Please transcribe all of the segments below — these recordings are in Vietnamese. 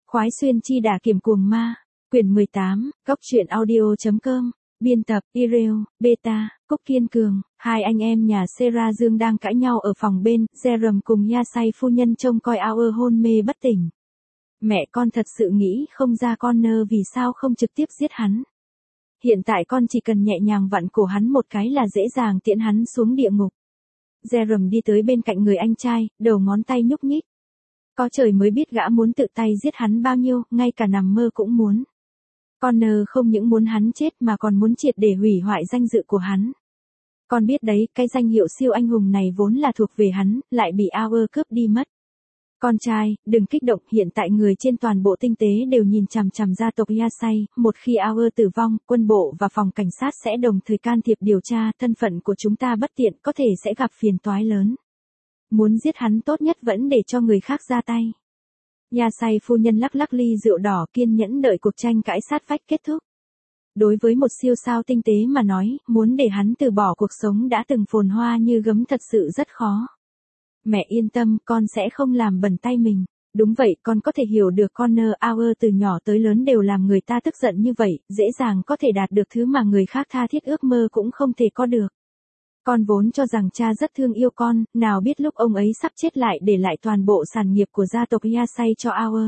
Khoái xuyên chi đả kiểm cuồng ma. Quyển 18, Góc truyện audio.com. Biên tập, Ireo, Beta, Cúc Kiên Cường. Hai anh em nhà Sera Dương đang cãi nhau ở phòng bên, Jerome cùng Yasai phu nhân trông coi Aur hôn mê bất tỉnh. Mẹ con thật sự nghĩ không ra Connor vì sao không trực tiếp giết hắn. Hiện tại con chỉ cần nhẹ nhàng vặn cổ hắn một cái là dễ dàng tiễn hắn xuống địa ngục. Jerome đi tới bên cạnh người anh trai, đầu ngón tay nhúc nhích. Có trời mới biết gã muốn tự tay giết hắn bao nhiêu, ngay cả nằm mơ cũng muốn. Connor không những muốn hắn chết mà còn muốn triệt để hủy hoại danh dự của hắn. Con biết đấy, cái danh hiệu siêu anh hùng này vốn là thuộc về hắn, lại bị Aur cướp đi mất. Con trai, đừng kích động, hiện tại người trên toàn bộ tinh tế đều nhìn chằm chằm gia tộc Yasai, một khi Aur tử vong, quân bộ và phòng cảnh sát sẽ đồng thời can thiệp điều tra, thân phận của chúng ta bất tiện, có thể sẽ gặp phiền toái lớn. Muốn giết hắn tốt nhất vẫn để cho người khác ra tay. Yasai phu nhân lắc lắc ly rượu đỏ, kiên nhẫn đợi cuộc tranh cãi sát vách kết thúc. Đối với một siêu sao tinh tế mà nói, muốn để hắn từ bỏ cuộc sống đã từng phồn hoa như gấm thật sự rất khó. Mẹ yên tâm, con sẽ không làm bẩn tay mình. Đúng vậy, con có thể hiểu được Connor Aur từ nhỏ tới lớn đều làm người ta tức giận như vậy, dễ dàng có thể đạt được thứ mà người khác tha thiết ước mơ cũng không thể có được. Con vốn cho rằng cha rất thương yêu con, nào biết lúc ông ấy sắp chết lại để lại toàn bộ sản nghiệp của gia tộc Yasai cho Aur.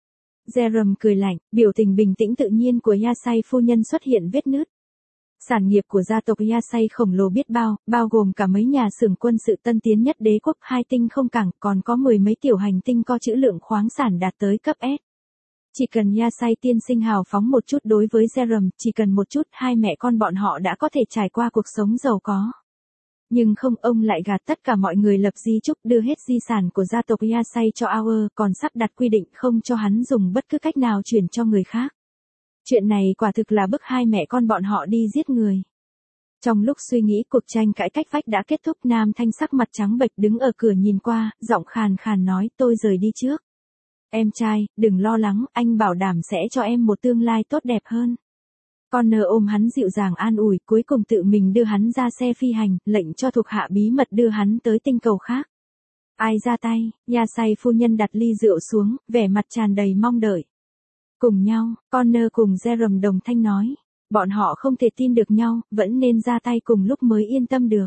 Jerome cười lạnh, biểu tình bình tĩnh tự nhiên của Yasai phu nhân xuất hiện vết nứt. Sản nghiệp của gia tộc Yasai khổng lồ biết bao gồm cả mấy nhà xưởng quân sự tân tiến nhất đế quốc, 2 tinh không cảng, còn có 10 mấy tiểu hành tinh có trữ lượng khoáng sản đạt tới cấp S. Chỉ cần Yasai tiên sinh hào phóng một chút đối với Jerome, chỉ cần một chút, hai mẹ con bọn họ đã có thể trải qua cuộc sống giàu có. Nhưng không, ông lại gạt tất cả mọi người, lập di chúc đưa hết di sản của gia tộc Yasai cho Aur, còn sắp đặt quy định không cho hắn dùng bất cứ cách nào chuyển cho người khác. Chuyện này quả thực là bức hai mẹ con bọn họ đi giết người. Trong lúc suy nghĩ, cuộc tranh cãi cách vách đã kết thúc. Nam Thanh sắc mặt trắng bệch đứng ở cửa nhìn qua, giọng khàn khàn nói, tôi rời đi trước. Em trai, đừng lo lắng, anh bảo đảm sẽ cho em một tương lai tốt đẹp hơn. Connor ôm hắn dịu dàng an ủi, cuối cùng tự mình đưa hắn ra xe phi hành, lệnh cho thuộc hạ bí mật đưa hắn tới tinh cầu khác. Ai ra tay? Yasai phu nhân đặt ly rượu xuống, vẻ mặt tràn đầy mong đợi. Cùng nhau, Connor cùng Jerome đồng thanh nói. Bọn họ không thể tin được nhau, vẫn nên ra tay cùng lúc mới yên tâm được.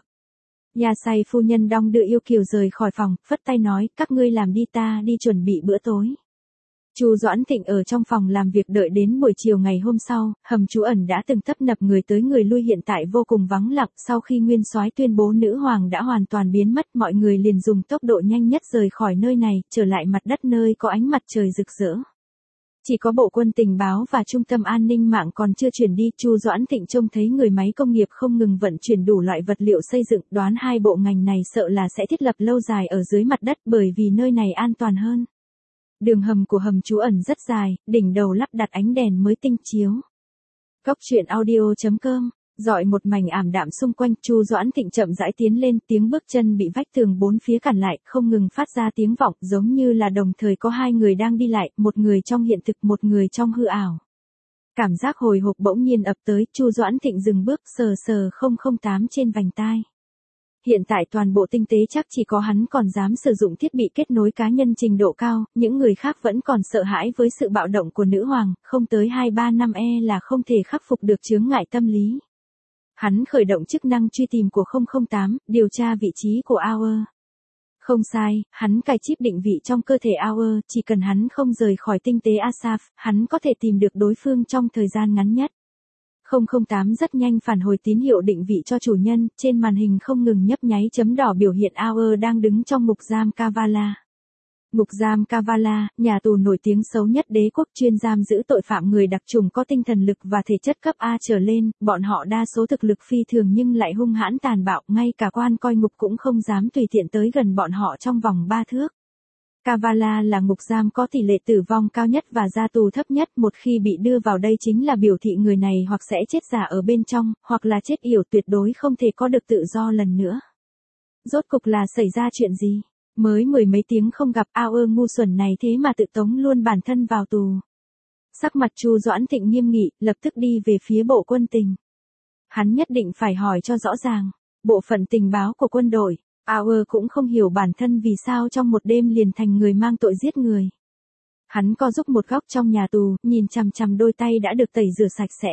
Yasai phu nhân đong đưa yêu kiều rời khỏi phòng, phất tay nói, các ngươi làm đi, ta đi chuẩn bị bữa tối. Chu Doãn Thịnh ở trong phòng làm việc đợi đến buổi chiều ngày hôm sau, hầm trú ẩn đã từng tấp nập người tới người lui hiện tại vô cùng vắng lặng, sau khi nguyên soái tuyên bố nữ hoàng đã hoàn toàn biến mất, mọi người liền dùng tốc độ nhanh nhất rời khỏi nơi này, trở lại mặt đất nơi có ánh mặt trời rực rỡ. Chỉ có bộ quân tình báo và trung tâm an ninh mạng còn chưa chuyển đi. Chu Doãn Thịnh trông thấy người máy công nghiệp không ngừng vận chuyển đủ loại vật liệu xây dựng, đoán hai bộ ngành này sợ là sẽ thiết lập lâu dài ở dưới mặt đất bởi vì nơi này an toàn hơn. Đường hầm của hầm trú ẩn rất dài, đỉnh đầu lắp đặt ánh đèn mới tinh chiếu. Góc truyện audio.com. Dọi một mảnh ảm đạm xung quanh, Chu Doãn Thịnh chậm rãi tiến lên, tiếng bước chân bị vách tường bốn phía cản lại, không ngừng phát ra tiếng vọng, giống như là đồng thời có hai người đang đi lại, một người trong hiện thực, một người trong hư ảo. Cảm giác hồi hộp bỗng nhiên ập tới, Chu Doãn Thịnh dừng bước, sờ 008 trên vành tai. Hiện tại toàn bộ tinh tế chắc chỉ có hắn còn dám sử dụng thiết bị kết nối cá nhân trình độ cao, những người khác vẫn còn sợ hãi với sự bạo động của nữ hoàng, không tới 2-3 năm là không thể khắc phục được chướng ngại tâm lý. Hắn khởi động chức năng truy tìm của 008, điều tra vị trí của Aur. Không sai, hắn cài chip định vị trong cơ thể Aur, chỉ cần hắn không rời khỏi tinh tế Asaf, hắn có thể tìm được đối phương trong thời gian ngắn nhất. 008 rất nhanh phản hồi tín hiệu định vị cho chủ nhân, trên màn hình không ngừng nhấp nháy chấm đỏ biểu hiện Aur đang đứng trong ngục giam Kavala. Ngục giam Kavala, nhà tù nổi tiếng xấu nhất đế quốc, chuyên giam giữ tội phạm người đặc chủng có tinh thần lực và thể chất cấp A trở lên, bọn họ đa số thực lực phi thường nhưng lại hung hãn tàn bạo, ngay cả quan coi ngục cũng không dám tùy tiện tới gần bọn họ trong vòng 3 thước. Kavala là ngục giam có tỷ lệ tử vong cao nhất và ra tù thấp nhất, một khi bị đưa vào đây chính là biểu thị người này hoặc sẽ chết giả ở bên trong, hoặc là chết yểu, tuyệt đối không thể có được tự do lần nữa. Rốt cục là xảy ra chuyện gì? Mới 10 mấy tiếng không gặp, Aur ngu xuẩn này thế mà tự tống luôn bản thân vào tù. Sắc mặt Chu Doãn Thịnh nghiêm nghị, lập tức đi về phía bộ quân tình. Hắn nhất định phải hỏi cho rõ ràng. Bộ phận tình báo của quân đội, Aur cũng không hiểu bản thân vì sao trong một đêm liền thành người mang tội giết người. Hắn co giúp một góc trong nhà tù, nhìn chằm chằm đôi tay đã được tẩy rửa sạch sẽ.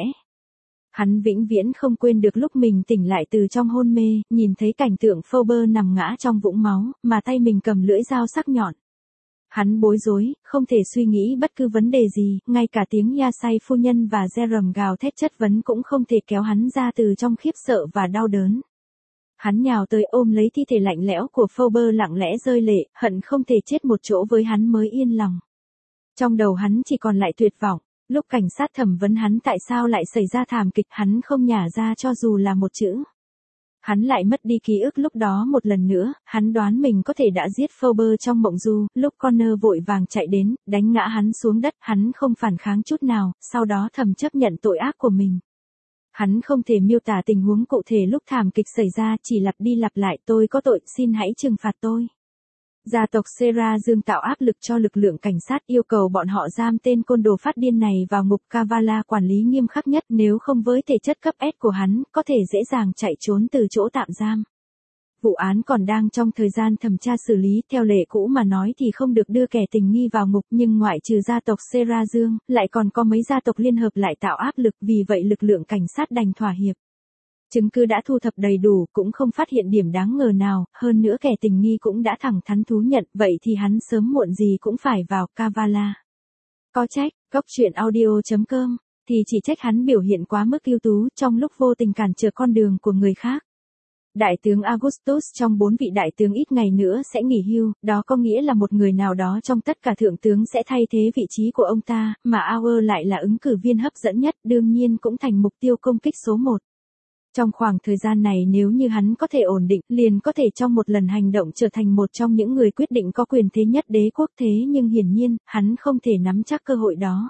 Hắn vĩnh viễn không quên được lúc mình tỉnh lại từ trong hôn mê, nhìn thấy cảnh tượng Phoebe nằm ngã trong vũng máu, mà tay mình cầm lưỡi dao sắc nhọn. Hắn bối rối, không thể suy nghĩ bất cứ vấn đề gì, ngay cả tiếng Yasai phu nhân và Jerome gào thét chất vấn cũng không thể kéo hắn ra từ trong khiếp sợ và đau đớn. Hắn nhào tới ôm lấy thi thể lạnh lẽo của Phoebe lặng lẽ rơi lệ, hận không thể chết một chỗ với hắn mới yên lòng. Trong đầu hắn chỉ còn lại tuyệt vọng, lúc cảnh sát thẩm vấn hắn tại sao lại xảy ra thảm kịch hắn không nhả ra cho dù là một chữ. Hắn lại mất đi ký ức lúc đó một lần nữa, hắn đoán mình có thể đã giết Phoebe trong mộng du, lúc Connor vội vàng chạy đến, đánh ngã hắn xuống đất, hắn không phản kháng chút nào, sau đó thầm chấp nhận tội ác của mình. Hắn không thể miêu tả tình huống cụ thể lúc thảm kịch xảy ra, chỉ lặp đi lặp lại, tôi có tội, xin hãy trừng phạt tôi. Gia tộc Sera Dương tạo áp lực cho lực lượng cảnh sát, yêu cầu bọn họ giam tên côn đồ phát điên này vào ngục Kavala quản lý nghiêm khắc nhất, nếu không với thể chất cấp S của hắn, có thể dễ dàng chạy trốn từ chỗ tạm giam. Vụ án còn đang trong thời gian thẩm tra xử lý, theo lệ cũ mà nói thì không được đưa kẻ tình nghi vào ngục, nhưng ngoại trừ gia tộc Sera Dương, lại còn có mấy gia tộc liên hợp lại tạo áp lực, vì vậy lực lượng cảnh sát đành thỏa hiệp. Chứng cứ đã thu thập đầy đủ, cũng không phát hiện điểm đáng ngờ nào, hơn nữa kẻ tình nghi cũng đã thẳng thắn thú nhận, vậy thì hắn sớm muộn gì cũng phải vào Kavala. Có trách, goctruyện.audio.com, thì chỉ trách hắn biểu hiện quá mức ưu tú trong lúc vô tình cản trở con đường của người khác. Đại tướng Augustus trong 4 vị đại tướng ít ngày nữa sẽ nghỉ hưu, đó có nghĩa là một người nào đó trong tất cả thượng tướng sẽ thay thế vị trí của ông ta, mà Auer lại là ứng cử viên hấp dẫn nhất, đương nhiên cũng thành mục tiêu công kích số 1. Trong khoảng thời gian này nếu như hắn có thể ổn định, liền có thể trong một lần hành động trở thành một trong những người quyết định có quyền thế nhất đế quốc, thế nhưng hiển nhiên, hắn không thể nắm chắc cơ hội đó.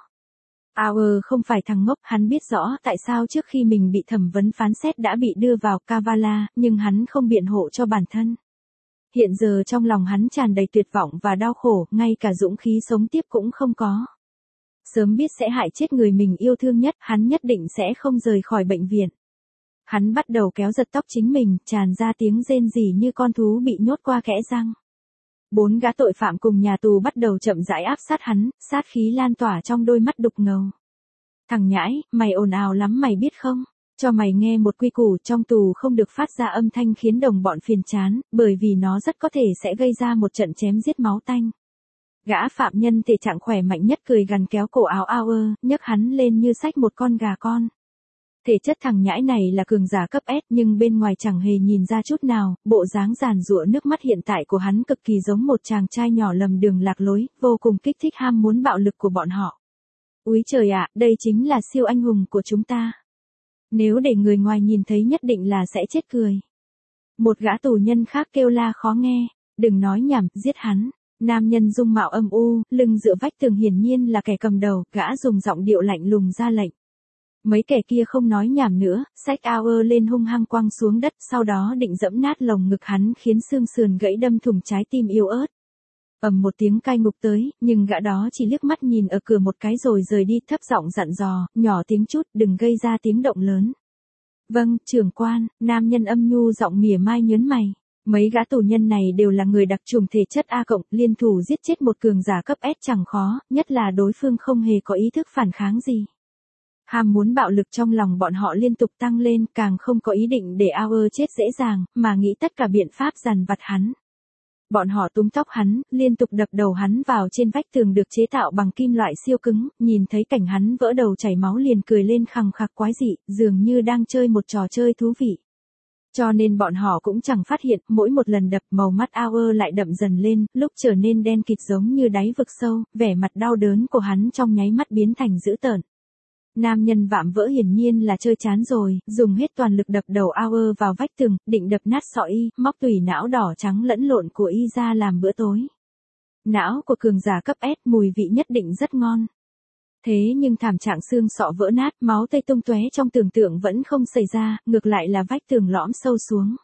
Auer không phải thằng ngốc, hắn biết rõ tại sao trước khi mình bị thẩm vấn phán xét đã bị đưa vào Kavala, nhưng hắn không biện hộ cho bản thân. Hiện giờ trong lòng hắn tràn đầy tuyệt vọng và đau khổ, ngay cả dũng khí sống tiếp cũng không có. Sớm biết sẽ hại chết người mình yêu thương nhất, hắn nhất định sẽ không rời khỏi bệnh viện. Hắn bắt đầu kéo giật tóc chính mình, tràn ra tiếng rên rỉ như con thú bị nhốt qua kẽ răng. 4 gã tội phạm cùng nhà tù bắt đầu chậm rãi áp sát hắn, sát khí lan tỏa trong đôi mắt đục ngầu. Thằng nhãi, mày ồn ào lắm mày biết không? Cho mày nghe một quy củ, trong tù không được phát ra âm thanh khiến đồng bọn phiền chán, bởi vì nó rất có thể sẽ gây ra một trận chém giết máu tanh. Gã phạm nhân thể trạng khỏe mạnh nhất cười gằn kéo cổ áo Auer, nhấc hắn lên như xách một con gà con. Thể chất thằng nhãi này là cường giả cấp S nhưng bên ngoài chẳng hề nhìn ra chút nào, bộ dáng giàn giụa nước mắt hiện tại của hắn cực kỳ giống một chàng trai nhỏ lầm đường lạc lối, vô cùng kích thích ham muốn bạo lực của bọn họ. Úi trời ạ, đây chính là siêu anh hùng của chúng ta. Nếu để người ngoài nhìn thấy nhất định là sẽ chết cười. Một gã tù nhân khác kêu la khó nghe, đừng nói nhảm, giết hắn. Nam nhân dung mạo âm u, lưng dựa vách tường hiển nhiên là kẻ cầm đầu, gã dùng giọng điệu lạnh lùng ra lệnh. Mấy kẻ kia không nói nhảm nữa, xách Auer lên hung hăng quăng xuống đất, sau đó định dẫm nát lồng ngực hắn khiến xương sườn gãy đâm thủng trái tim yếu ớt. Ầm một tiếng cai ngục tới, nhưng gã đó chỉ liếc mắt nhìn ở cửa một cái rồi rời đi, thấp giọng dặn dò, nhỏ tiếng chút, đừng gây ra tiếng động lớn. Vâng, trưởng quan, nam nhân âm nhu giọng mỉa mai nhớn mày. Mấy gã tù nhân này đều là người đặc trùng thể chất A cộng, liên thủ giết chết một cường giả cấp S chẳng khó, nhất là đối phương không hề có ý thức phản kháng gì. Ham muốn bạo lực trong lòng bọn họ liên tục tăng lên, càng không có ý định để Auer chết dễ dàng, mà nghĩ tất cả biện pháp dằn vặt hắn. Bọn họ túm tóc hắn, liên tục đập đầu hắn vào trên vách tường được chế tạo bằng kim loại siêu cứng, nhìn thấy cảnh hắn vỡ đầu chảy máu liền cười lên khằng khặc quái dị, dường như đang chơi một trò chơi thú vị. Cho nên bọn họ cũng chẳng phát hiện, mỗi một lần đập màu mắt Auer lại đậm dần lên, lúc trở nên đen kịt giống như đáy vực sâu, vẻ mặt đau đớn của hắn trong nháy mắt biến thành dữ tợn. Nam nhân vạm vỡ hiển nhiên là chơi chán rồi, dùng hết toàn lực đập đầu Auer vào vách tường, định đập nát sọ y, móc tủy não đỏ trắng lẫn lộn của y ra làm bữa tối. Não của cường giả cấp S mùi vị nhất định rất ngon. Thế nhưng thảm trạng xương sọ vỡ nát, máu tươi tung tóe trong tưởng tượng vẫn không xảy ra, ngược lại là vách tường lõm sâu xuống.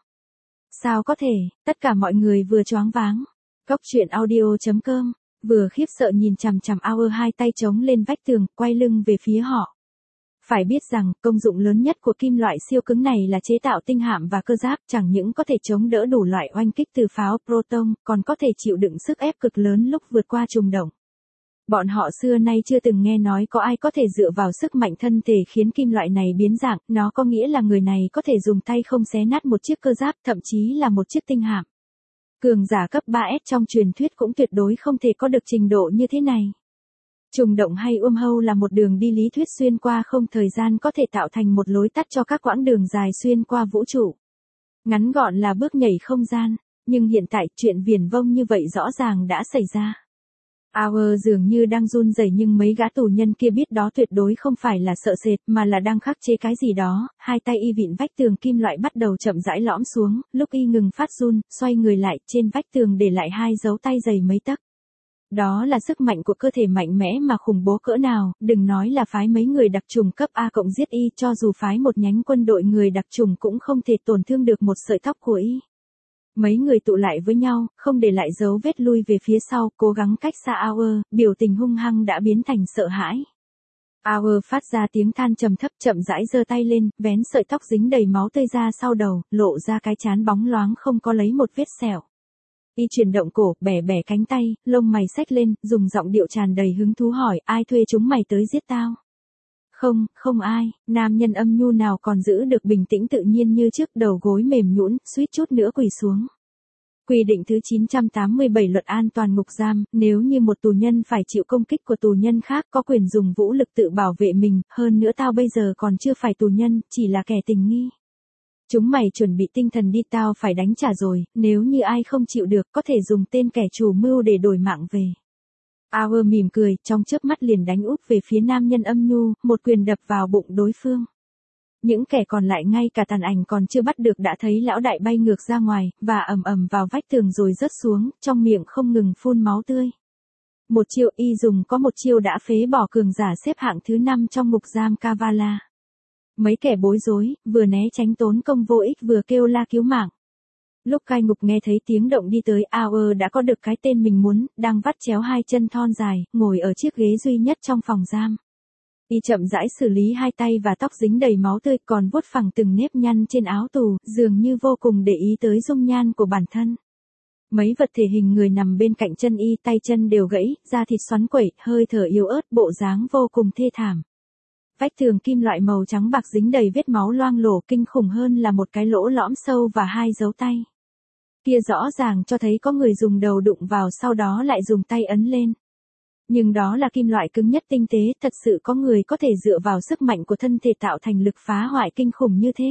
Sao có thể, tất cả mọi người vừa choáng váng. Goctruyện.audio.com, vừa khiếp sợ nhìn chằm chằm Auer hai tay chống lên vách tường, quay lưng về phía họ. Phải biết rằng, công dụng lớn nhất của kim loại siêu cứng này là chế tạo tinh hạm và cơ giáp, chẳng những có thể chống đỡ đủ loại oanh kích từ pháo proton, còn có thể chịu đựng sức ép cực lớn lúc vượt qua trùng động. Bọn họ xưa nay chưa từng nghe nói có ai có thể dựa vào sức mạnh thân thể khiến kim loại này biến dạng, nó có nghĩa là người này có thể dùng tay không xé nát một chiếc cơ giáp, thậm chí là một chiếc tinh hạm. Cường giả cấp 3S trong truyền thuyết cũng tuyệt đối không thể có được trình độ như thế này. Trùng động hay wormhole là một đường đi lý thuyết xuyên qua không thời gian có thể tạo thành một lối tắt cho các quãng đường dài xuyên qua vũ trụ. Ngắn gọn là bước nhảy không gian, nhưng hiện tại chuyện viển vông như vậy rõ ràng đã xảy ra. Hour dường như đang run rẩy nhưng mấy gã tù nhân kia biết đó tuyệt đối không phải là sợ sệt mà là đang khắc chế cái gì đó, hai tay y vịn vách tường kim loại bắt đầu chậm rãi lõm xuống, lúc y ngừng phát run, xoay người lại trên vách tường để lại hai dấu tay dày mấy tấc. Đó là sức mạnh của cơ thể mạnh mẽ mà khủng bố cỡ nào, đừng nói là phái mấy người đặc trùng cấp A cộng giết y, cho dù phái một nhánh quân đội người đặc trùng cũng không thể tổn thương được một sợi tóc của y. Mấy người tụ lại với nhau, không để lại dấu vết lui về phía sau, cố gắng cách xa Hour, biểu tình hung hăng đã biến thành sợ hãi. Hour phát ra tiếng than trầm thấp chậm rãi giơ tay lên, vén sợi tóc dính đầy máu tươi ra sau đầu, lộ ra cái trán bóng loáng không có lấy một vết sẹo. Y chuyển động cổ, bẻ bẻ cánh tay, lông mày xách lên, dùng giọng điệu tràn đầy hứng thú hỏi, ai thuê chúng mày tới giết tao? Không, không ai, nam nhân âm nhu nào còn giữ được bình tĩnh tự nhiên như trước, đầu gối mềm nhũn, suýt chút nữa quỳ xuống. Quy định thứ 987 luật an toàn ngục giam, nếu như một tù nhân phải chịu công kích của tù nhân khác có quyền dùng vũ lực tự bảo vệ mình, hơn nữa tao bây giờ còn chưa phải tù nhân, chỉ là kẻ tình nghi. Chúng mày chuẩn bị tinh thần đi, tao phải đánh trả rồi, nếu như ai không chịu được có thể dùng tên kẻ chủ mưu để đổi mạng về. Hour mỉm cười, trong chớp mắt liền đánh úp về phía nam nhân âm nhu, một quyền đập vào bụng đối phương. Những kẻ còn lại ngay cả tàn ảnh còn chưa bắt được đã thấy lão đại bay ngược ra ngoài, và ầm ầm vào vách tường rồi rớt xuống, trong miệng không ngừng phun máu tươi. Một chiêu y dùng có một chiêu đã phế bỏ cường giả xếp hạng thứ 5 trong ngục giam Kavala. Mấy kẻ bối rối, vừa né tránh tốn công vô ích vừa kêu la cứu mạng. Lúc cai ngục nghe thấy tiếng động đi tới, Hour đã có được cái tên mình muốn, đang vắt chéo hai chân thon dài, ngồi ở chiếc ghế duy nhất trong phòng giam. Y chậm rãi xử lý hai tay và tóc dính đầy máu tươi, còn vuốt phẳng từng nếp nhăn trên áo tù, dường như vô cùng để ý tới dung nhan của bản thân. Mấy vật thể hình người nằm bên cạnh chân y, tay chân đều gãy, da thịt xoắn quẩy, hơi thở yếu ớt, bộ dáng vô cùng thê thảm. Vách tường kim loại màu trắng bạc dính đầy vết máu loang lổ, kinh khủng hơn là một cái lỗ lõm sâu và hai dấu tay. Kia rõ ràng cho thấy có người dùng đầu đụng vào sau đó lại dùng tay ấn lên. Nhưng đó là kim loại cứng nhất tinh tế, thật sự có người có thể dựa vào sức mạnh của thân thể tạo thành lực phá hoại kinh khủng như thế.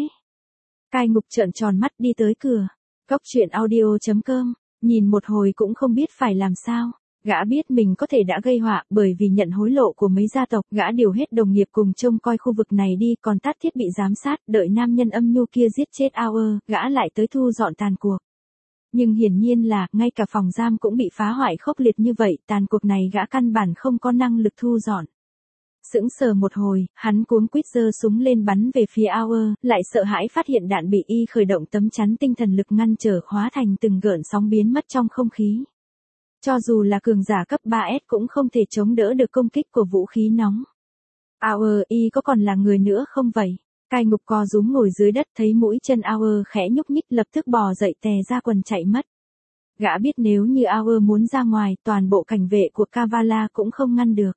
Cai ngục trợn tròn mắt đi tới cửa. Góc truyện audio.com, nhìn một hồi cũng không biết phải làm sao. Gã biết mình có thể đã gây họa, bởi vì nhận hối lộ của mấy gia tộc, gã điều hết đồng nghiệp cùng trông coi khu vực này đi, còn tắt thiết bị giám sát, đợi nam nhân âm nhu kia giết chết Hour, gã lại tới thu dọn tàn cuộc. Nhưng hiển nhiên là, ngay cả phòng giam cũng bị phá hoại khốc liệt như vậy, tàn cuộc này gã căn bản không có năng lực thu dọn. Sững sờ một hồi, hắn cuống quýt giơ súng lên bắn về phía Hour, lại sợ hãi phát hiện đạn bị y khởi động tấm chắn tinh thần lực ngăn trở, hóa thành từng gợn sóng biến mất trong không khí. Cho dù là cường giả cấp 3S cũng không thể chống đỡ được công kích của vũ khí nóng. Hour, y có còn là người nữa không vậy? Cai ngục co rúm ngồi dưới đất, thấy mũi chân Hour khẽ nhúc nhích, lập tức bò dậy tè ra quần chạy mất. Gã biết nếu như Hour muốn ra ngoài, toàn bộ cảnh vệ của Kavala cũng không ngăn được.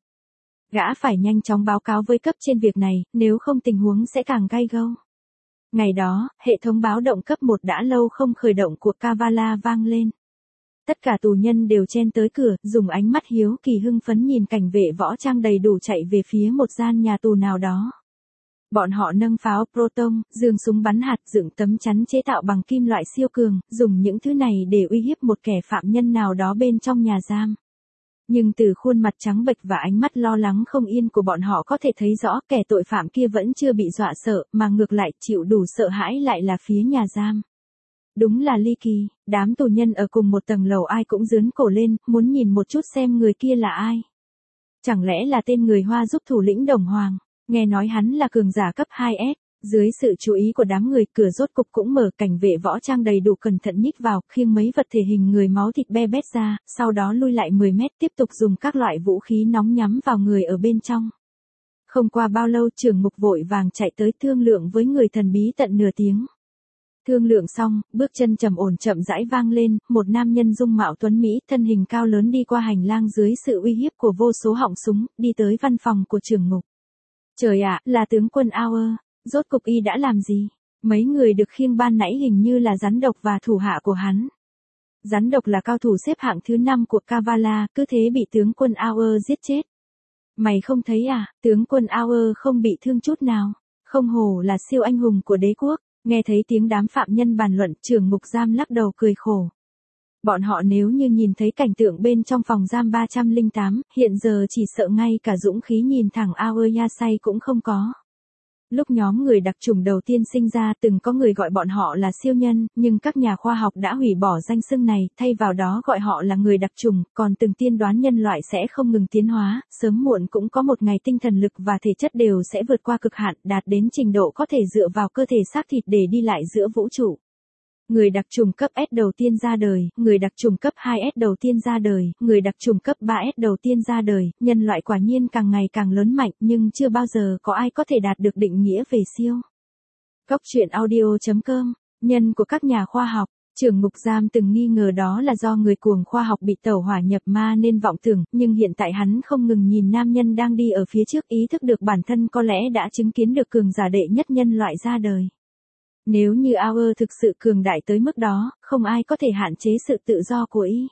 Gã phải nhanh chóng báo cáo với cấp trên việc này, nếu không tình huống sẽ càng gay gâu. Ngày đó, hệ thống báo động cấp 1 đã lâu không khởi động của Kavala vang lên. Tất cả tù nhân đều chen tới cửa, dùng ánh mắt hiếu kỳ hưng phấn nhìn cảnh vệ võ trang đầy đủ chạy về phía một gian nhà tù nào đó. Bọn họ nâng pháo proton, giương súng bắn hạt, dựng tấm chắn chế tạo bằng kim loại siêu cường, dùng những thứ này để uy hiếp một kẻ phạm nhân nào đó bên trong nhà giam. Nhưng từ khuôn mặt trắng bệch và ánh mắt lo lắng không yên của bọn họ có thể thấy rõ kẻ tội phạm kia vẫn chưa bị dọa sợ, mà ngược lại chịu đủ sợ hãi lại là phía nhà giam. Đúng là ly kỳ, đám tù nhân ở cùng một tầng lầu ai cũng giương cổ lên, muốn nhìn một chút xem người kia là ai. Chẳng lẽ là tên người Hoa giúp thủ lĩnh Đồng Hoàng, nghe nói hắn là cường giả cấp 2S, dưới sự chú ý của đám người, cửa rốt cục cũng mở, cảnh vệ võ trang đầy đủ cẩn thận nhích vào, khiêng mấy vật thể hình người máu thịt be bét ra, sau đó lui lại 10 mét tiếp tục dùng các loại vũ khí nóng nhắm vào người ở bên trong. Không qua bao lâu trưởng mục vội vàng chạy tới thương lượng với người thần bí tận nửa tiếng. Thương lượng xong, bước chân trầm ổn chậm rãi vang lên, một nam nhân dung mạo tuấn Mỹ, thân hình cao lớn đi qua hành lang dưới sự uy hiếp của vô số họng súng, đi tới văn phòng của trưởng ngục. Trời ạ, là tướng quân Auer, rốt cục y đã làm gì? Mấy người được khiêng ban nãy hình như là rắn độc và thủ hạ của hắn. Rắn độc là cao thủ xếp hạng thứ 5 của Kavala, cứ thế bị tướng quân Auer giết chết. Mày không thấy à, tướng quân Auer không bị thương chút nào, không hổ là siêu anh hùng của đế quốc. Nghe thấy tiếng đám phạm nhân bàn luận, trưởng ngục giam lắc đầu cười khổ. Bọn họ nếu như nhìn thấy cảnh tượng bên trong phòng giam 308, hiện giờ chỉ sợ ngay cả dũng khí nhìn thẳng Auer Yasai cũng không có. Lúc nhóm người đặc chủng đầu tiên sinh ra từng có người gọi bọn họ là siêu nhân, nhưng các nhà khoa học đã hủy bỏ danh xưng này, thay vào đó gọi họ là người đặc chủng, còn từng tiên đoán nhân loại sẽ không ngừng tiến hóa, sớm muộn cũng có một ngày tinh thần lực và thể chất đều sẽ vượt qua cực hạn, đạt đến trình độ có thể dựa vào cơ thể xác thịt để đi lại giữa vũ trụ. Người đặc trùng cấp S đầu tiên ra đời, người đặc trùng cấp 2S đầu tiên ra đời, người đặc trùng cấp 3S đầu tiên ra đời, nhân loại quả nhiên càng ngày càng lớn mạnh nhưng chưa bao giờ có ai có thể đạt được định nghĩa về siêu. Góc truyện audio.com, nhân của các nhà khoa học, trưởng ngục giam từng nghi ngờ đó là do người cuồng khoa học bị tẩu hỏa nhập ma nên vọng tưởng, nhưng hiện tại hắn không ngừng nhìn nam nhân đang đi ở phía trước, ý thức được bản thân có lẽ đã chứng kiến được cường giả đệ nhất nhân loại ra đời. Nếu như Auer thực sự cường đại tới mức đó, không ai có thể hạn chế sự tự do của y.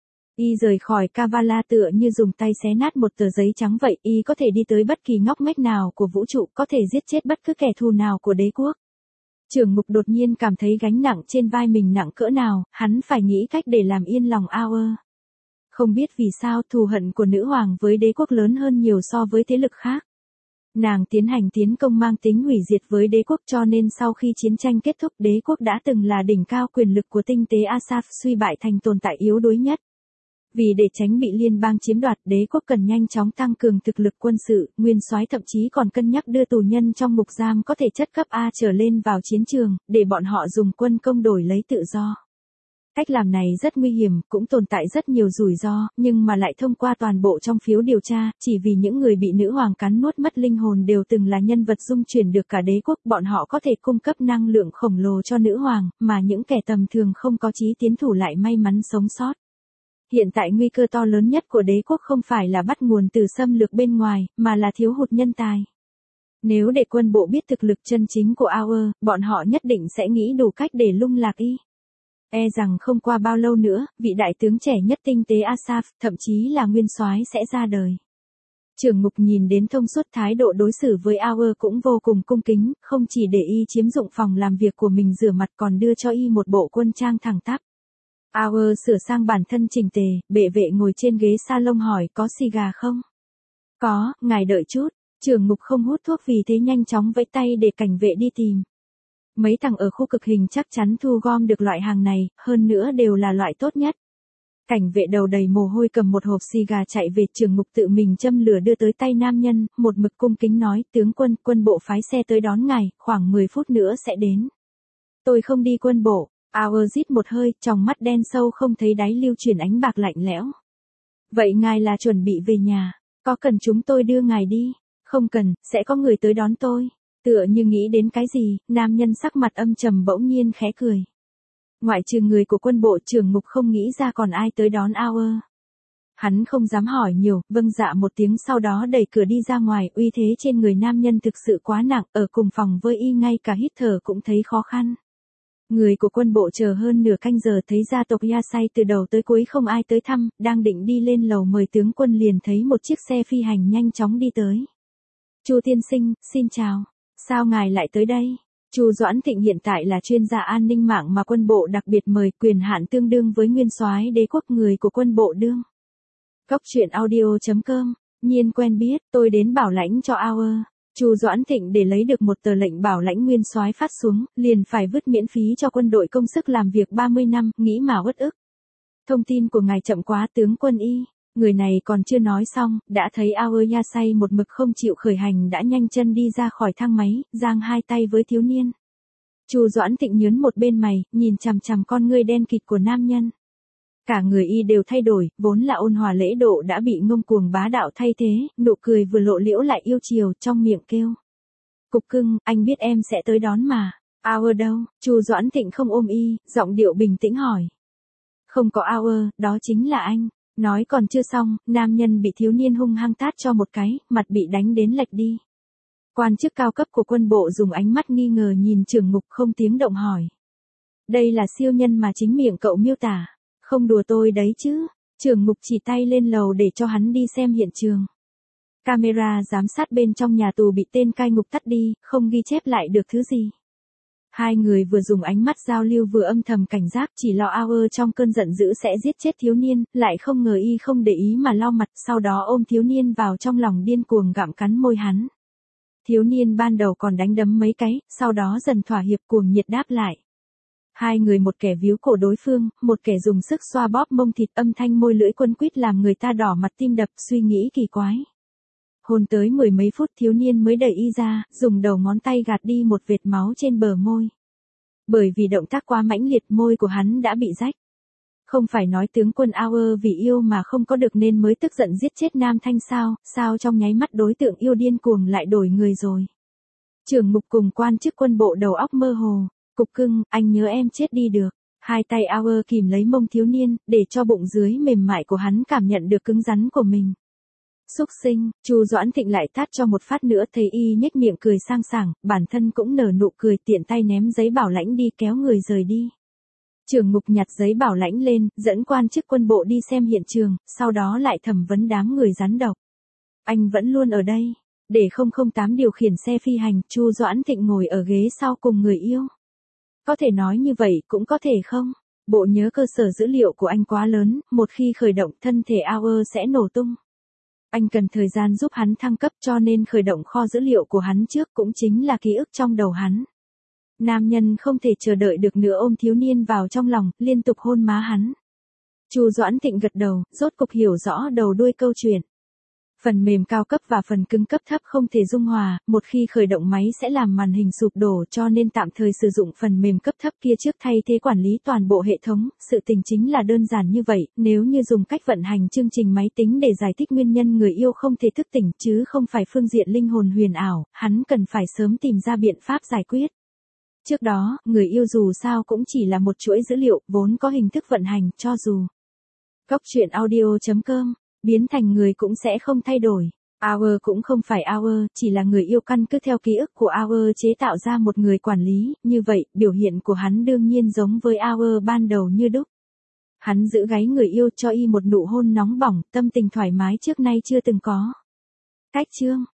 Y rời khỏi Kavala tựa như dùng tay xé nát một tờ giấy trắng vậy, y có thể đi tới bất kỳ ngóc ngách nào của vũ trụ, có thể giết chết bất cứ kẻ thù nào của đế quốc. Trưởng ngục đột nhiên cảm thấy gánh nặng trên vai mình nặng cỡ nào, hắn phải nghĩ cách để làm yên lòng Auer. Không biết vì sao thù hận của nữ hoàng với đế quốc lớn hơn nhiều so với thế lực khác. Nàng tiến hành tiến công mang tính hủy diệt với đế quốc cho nên sau khi chiến tranh kết thúc đế quốc đã từng là đỉnh cao quyền lực của tinh tế Asaf suy bại thành tồn tại yếu đuối nhất. Vì để tránh bị liên bang chiếm đoạt đế quốc cần nhanh chóng tăng cường thực lực quân sự, nguyên soái thậm chí còn cân nhắc đưa tù nhân trong ngục giam có thể chất cấp A trở lên vào chiến trường, để bọn họ dùng quân công đổi lấy tự do. Cách làm này rất nguy hiểm, cũng tồn tại rất nhiều rủi ro, nhưng mà lại thông qua toàn bộ trong phiếu điều tra, chỉ vì những người bị nữ hoàng cắn nuốt mất linh hồn đều từng là nhân vật dung chuyển được cả đế quốc, bọn họ có thể cung cấp năng lượng khổng lồ cho nữ hoàng, mà những kẻ tầm thường không có chí tiến thủ lại may mắn sống sót. Hiện tại nguy cơ to lớn nhất của đế quốc không phải là bắt nguồn từ xâm lược bên ngoài, mà là thiếu hụt nhân tài. Nếu để quân bộ biết thực lực chân chính của Auer, bọn họ nhất định sẽ nghĩ đủ cách để lung lạc y. E rằng không qua bao lâu nữa, vị đại tướng trẻ nhất tinh tế Asaf, thậm chí là nguyên soái sẽ ra đời. Trưởng ngục nhìn đến thông suốt thái độ đối xử với Auer cũng vô cùng cung kính, không chỉ để y chiếm dụng phòng làm việc của mình rửa mặt còn đưa cho y một bộ quân trang thẳng tắp. Auer sửa sang bản thân chỉnh tề, bệ vệ ngồi trên ghế salon hỏi có xì gà không? Có, ngài đợi chút, trưởng ngục không hút thuốc vì thế nhanh chóng vẫy tay để cảnh vệ đi tìm. Mấy thằng ở khu cực hình chắc chắn thu gom được loại hàng này, hơn nữa đều là loại tốt nhất. Cảnh vệ đầu đầy mồ hôi cầm một hộp xì gà chạy về trưởng ngục tự mình châm lửa đưa tới tay nam nhân, một mực cung kính nói, tướng quân, quân bộ phái xe tới đón ngài, khoảng 10 phút nữa sẽ đến. Tôi không đi quân bộ, Auer rít một hơi, tròng mắt đen sâu không thấy đáy lưu chuyển ánh bạc lạnh lẽo. Vậy ngài là chuẩn bị về nhà, có cần chúng tôi đưa ngài đi? Không cần, sẽ có người tới đón tôi. Tựa như nghĩ đến cái gì, nam nhân sắc mặt âm trầm bỗng nhiên khẽ cười. Ngoại trừ người của quân bộ trưởng ngục không nghĩ ra còn ai tới đón Auer. Hắn không dám hỏi nhiều, vâng dạ một tiếng sau đó đẩy cửa đi ra ngoài, uy thế trên người nam nhân thực sự quá nặng, ở cùng phòng với y ngay cả hít thở cũng thấy khó khăn. Người của quân bộ chờ hơn nửa canh giờ thấy gia tộc Yasai từ đầu tới cuối không ai tới thăm, đang định đi lên lầu mời tướng quân liền thấy một chiếc xe phi hành nhanh chóng đi tới. Chu tiên sinh, xin chào. Sao ngài lại tới đây? Chu Doãn Thịnh hiện tại là chuyên gia an ninh mạng mà quân bộ đặc biệt mời, quyền hạn tương đương với nguyên soái đế quốc, người của quân bộ đương. Góc truyện audio.com, nhiên quen biết, tôi đến bảo lãnh cho Auer. Chu Doãn Thịnh để lấy được một tờ lệnh bảo lãnh nguyên soái phát xuống, liền phải vứt miễn phí cho quân đội công sức làm việc 30 năm, nghĩ mà uất ức. Thông tin của ngài chậm quá tướng quân y. Người này còn chưa nói xong, đã thấy Auer Yasai một mực không chịu khởi hành đã nhanh chân đi ra khỏi thang máy, giang hai tay với thiếu niên. Chu Doãn Thịnh nhướng một bên mày, nhìn chằm chằm con ngươi đen kịt của nam nhân. Cả người y đều thay đổi, vốn là ôn hòa lễ độ đã bị ngông cuồng bá đạo thay thế, nụ cười vừa lộ liễu lại yêu chiều, trong miệng kêu. Cục cưng, anh biết em sẽ tới đón mà. Hour đâu? Chu Doãn Thịnh không ôm y, giọng điệu bình tĩnh hỏi. Không có Hour, đó chính là anh. Nói còn chưa xong, nam nhân bị thiếu niên hung hăng tát cho một cái, mặt bị đánh đến lệch đi. Quan chức cao cấp của quân bộ dùng ánh mắt nghi ngờ nhìn Trường Mục không tiếng động hỏi. Đây là siêu nhân mà chính miệng cậu miêu tả. Không đùa tôi đấy chứ. Trường Mục chỉ tay lên lầu để cho hắn đi xem hiện trường. Camera giám sát bên trong nhà tù bị tên cai ngục tắt đi, không ghi chép lại được thứ gì. Hai người vừa dùng ánh mắt giao lưu vừa âm thầm cảnh giác, chỉ lo Hour trong cơn giận dữ sẽ giết chết thiếu niên, lại không ngờ y không để ý mà lau mặt, sau đó ôm thiếu niên vào trong lòng điên cuồng gặm cắn môi hắn. Thiếu niên ban đầu còn đánh đấm mấy cái, sau đó dần thỏa hiệp cuồng nhiệt đáp lại. Hai người một kẻ víu cổ đối phương, một kẻ dùng sức xoa bóp mông thịt, âm thanh môi lưỡi quấn quýt làm người ta đỏ mặt tim đập, suy nghĩ kỳ quái. Hôn tới mười mấy phút thiếu niên mới đẩy y ra, dùng đầu ngón tay gạt đi một vệt máu trên bờ môi. Bởi vì động tác quá mãnh liệt, môi của hắn đã bị rách. Không phải nói tướng quân Hour vì yêu mà không có được nên mới tức giận giết chết Nam Thanh sao trong nháy mắt đối tượng yêu điên cuồng lại đổi người rồi. Trưởng Mục cùng quan chức quân bộ đầu óc mơ hồ. Cục cưng, anh nhớ em chết đi được. Hai tay Hour kìm lấy mông thiếu niên, để cho bụng dưới mềm mại của hắn cảm nhận được cứng rắn của mình. Xúc sinh, Chu Doãn Thịnh lại tát cho một phát nữa, thấy y nhếch miệng cười sang sảng, bản thân cũng nở nụ cười, tiện tay ném giấy bảo lãnh đi, kéo người rời đi. Trưởng Mục nhặt giấy bảo lãnh lên, dẫn quan chức quân bộ đi xem hiện trường, sau đó lại thẩm vấn đám người rắn độc. Anh vẫn luôn ở đây. Để 008 điều khiển xe phi hành, Chu Doãn Thịnh ngồi ở ghế sau cùng người yêu. Có thể nói như vậy, cũng có thể không. Bộ nhớ cơ sở dữ liệu của anh quá lớn, một khi khởi động thân thể Hour sẽ nổ tung. Anh cần thời gian giúp hắn thăng cấp, cho nên khởi động kho dữ liệu của hắn trước, cũng chính là ký ức trong đầu hắn. Nam nhân không thể chờ đợi được nữa ôm thiếu niên vào trong lòng, liên tục hôn má hắn. Chu Doãn Thịnh gật đầu, rốt cục hiểu rõ đầu đuôi câu chuyện. Phần mềm cao cấp và phần cứng cấp thấp không thể dung hòa, một khi khởi động máy sẽ làm màn hình sụp đổ, cho nên tạm thời sử dụng phần mềm cấp thấp kia trước thay thế quản lý toàn bộ hệ thống. Sự tình chính là đơn giản như vậy, nếu như dùng cách vận hành chương trình máy tính để giải thích nguyên nhân người yêu không thể thức tỉnh chứ không phải phương diện linh hồn huyền ảo, hắn cần phải sớm tìm ra biện pháp giải quyết. Trước đó, người yêu dù sao cũng chỉ là một chuỗi dữ liệu, vốn có hình thức vận hành, cho dù Góc truyện audio.com biến thành người cũng sẽ không thay đổi. Hour cũng không phải Hour, chỉ là người yêu căn cứ theo ký ức của Hour chế tạo ra một người quản lý, như vậy, biểu hiện của hắn đương nhiên giống với Hour ban đầu như đúc. Hắn giữ gáy người yêu cho y một nụ hôn nóng bỏng, tâm tình thoải mái trước nay chưa từng có. Cách chương